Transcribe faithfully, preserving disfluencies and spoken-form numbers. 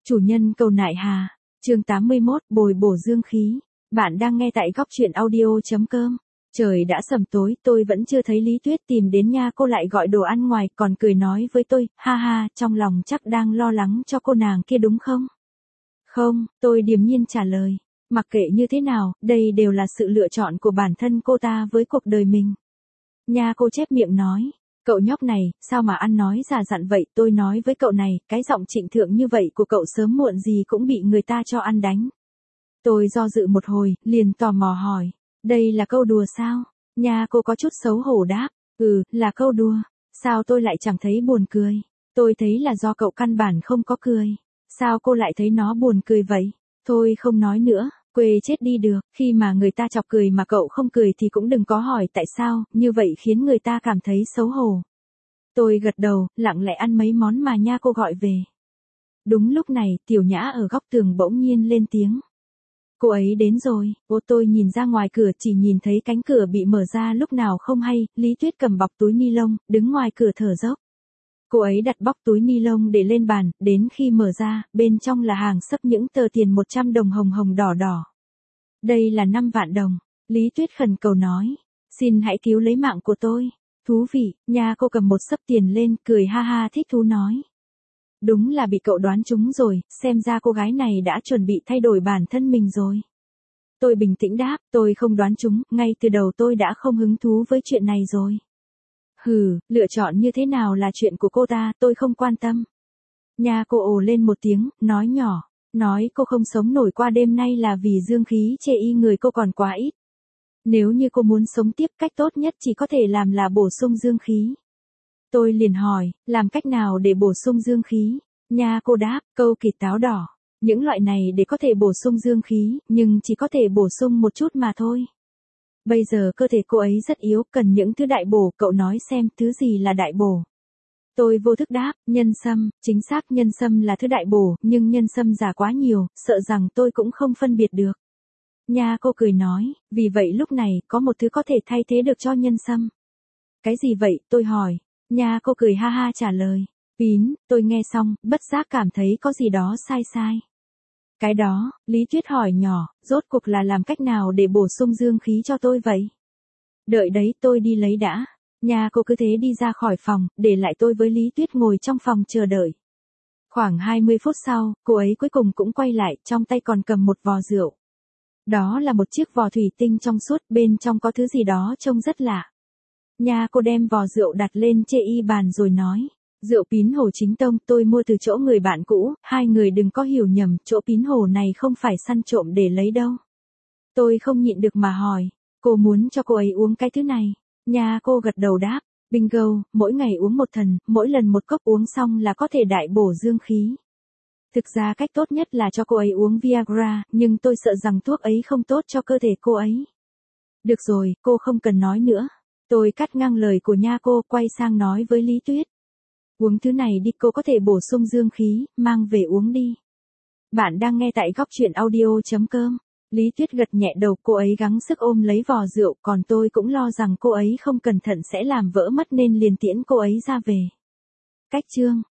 Chủ nhân cầu nại hà, chương tám mươi mốt, bồi bổ dương khí. Bạn đang nghe tại góc truyện audio.com. Trời đã sầm tối, tôi vẫn chưa thấy Lý Tuyết tìm đến nha, cô lại gọi đồ ăn ngoài, còn cười nói với tôi, ha ha, trong lòng chắc đang lo lắng cho cô nàng kia đúng không? Không, tôi điềm nhiên trả lời. Mặc kệ như thế nào, đây đều là sự lựa chọn của bản thân cô ta với cuộc đời mình. Nha cô chép miệng nói. Cậu nhóc này, sao mà ăn nói già dặn vậy, tôi nói với cậu này, cái giọng trịnh thượng như vậy của cậu sớm muộn gì cũng bị người ta cho ăn đánh. Tôi do dự một hồi, liền tò mò hỏi, đây là câu đùa sao? Nha cô có chút xấu hổ đáp, ừ, là câu đùa, sao tôi lại chẳng thấy buồn cười? Tôi thấy là do cậu căn bản không có cười. Sao cô lại thấy nó buồn cười vậy? Thôi không nói nữa. Quê chết đi được, khi mà người ta chọc cười mà cậu không cười thì cũng đừng có hỏi tại sao, như vậy khiến người ta cảm thấy xấu hổ. Tôi gật đầu, lặng lẽ ăn mấy món mà nha cô gọi về. Đúng lúc này, Tiểu Nhã ở góc tường bỗng nhiên lên tiếng. Cô ấy đến rồi, ô tôi nhìn ra ngoài cửa chỉ nhìn thấy cánh cửa bị mở ra lúc nào không hay, Lý Tuyết cầm bọc túi ni lông, đứng ngoài cửa thở dốc. Cô ấy đặt bọc túi ni lông để lên bàn, đến khi mở ra, bên trong là hàng xấp những tờ tiền một trăm đồng hồng hồng đỏ đỏ. Đây là năm vạn đồng, Lý Tuyết khẩn cầu nói, xin hãy cứu lấy mạng của tôi. Thú vị, nha cô cầm một xấp tiền lên, cười ha ha thích thú nói. Đúng là bị cậu đoán trúng rồi, xem ra cô gái này đã chuẩn bị thay đổi bản thân mình rồi. Tôi bình tĩnh đáp, tôi không đoán trúng, ngay từ đầu tôi đã không hứng thú với chuyện này rồi. Hừ, lựa chọn như thế nào là chuyện của cô ta, tôi không quan tâm. Nha cô ồ lên một tiếng, nói nhỏ, nói cô không sống nổi qua đêm nay là vì dương khí chê y người cô còn quá ít. Nếu như cô muốn sống tiếp, cách tốt nhất chỉ có thể làm là bổ sung dương khí. Tôi liền hỏi, làm cách nào để bổ sung dương khí? Nha cô đáp, câu kỳ táo đỏ. Những loại này để có thể bổ sung dương khí, nhưng chỉ có thể bổ sung một chút mà thôi. Bây giờ cơ thể cô ấy rất yếu, cần những thứ đại bổ, cậu nói xem thứ gì là đại bổ. Tôi vô thức đáp, nhân sâm, chính xác nhân sâm là thứ đại bổ, nhưng nhân sâm giả quá nhiều, sợ rằng tôi cũng không phân biệt được. Nha cô cười nói, vì vậy lúc này, có một thứ có thể thay thế được cho nhân sâm. Cái gì vậy, tôi hỏi. Nha cô cười ha ha trả lời. Pín, tôi nghe xong, bất giác cảm thấy có gì đó sai sai. Cái đó, Lý Tuyết hỏi nhỏ, rốt cuộc là làm cách nào để bổ sung dương khí cho tôi vậy? Đợi đấy, tôi đi lấy đã. Nha cô cứ thế đi ra khỏi phòng, để lại tôi với Lý Tuyết ngồi trong phòng chờ đợi. Khoảng hai mươi phút sau, cô ấy cuối cùng cũng quay lại, trong tay còn cầm một vò rượu. Đó là một chiếc vò thủy tinh trong suốt, bên trong có thứ gì đó trông rất lạ. Nha cô đem vò rượu đặt lên chê y bàn rồi nói. Rượu Pín Hồ chính tông, tôi mua từ chỗ người bạn cũ, hai người đừng có hiểu nhầm, chỗ Pín Hồ này không phải săn trộm để lấy đâu. Tôi không nhịn được mà hỏi, cô muốn cho cô ấy uống cái thứ này? Nha cô gật đầu đáp, bingo, mỗi ngày uống một thần, mỗi lần một cốc uống xong là có thể đại bổ dương khí. Thực ra cách tốt nhất là cho cô ấy uống Viagra, nhưng tôi sợ rằng thuốc ấy không tốt cho cơ thể cô ấy. Được rồi, cô không cần nói nữa. Tôi cắt ngang lời của nha cô, quay sang nói với Lý Tuyết. Uống thứ này đi, cô có thể bổ sung dương khí, mang về uống đi. Bạn đang nghe tại góc truyện audio.com. Lý Tuyết gật nhẹ đầu, cô ấy gắng sức ôm lấy vò rượu, còn tôi cũng lo rằng cô ấy không cẩn thận sẽ làm vỡ mất nên liền tiễn cô ấy ra về. Cách chương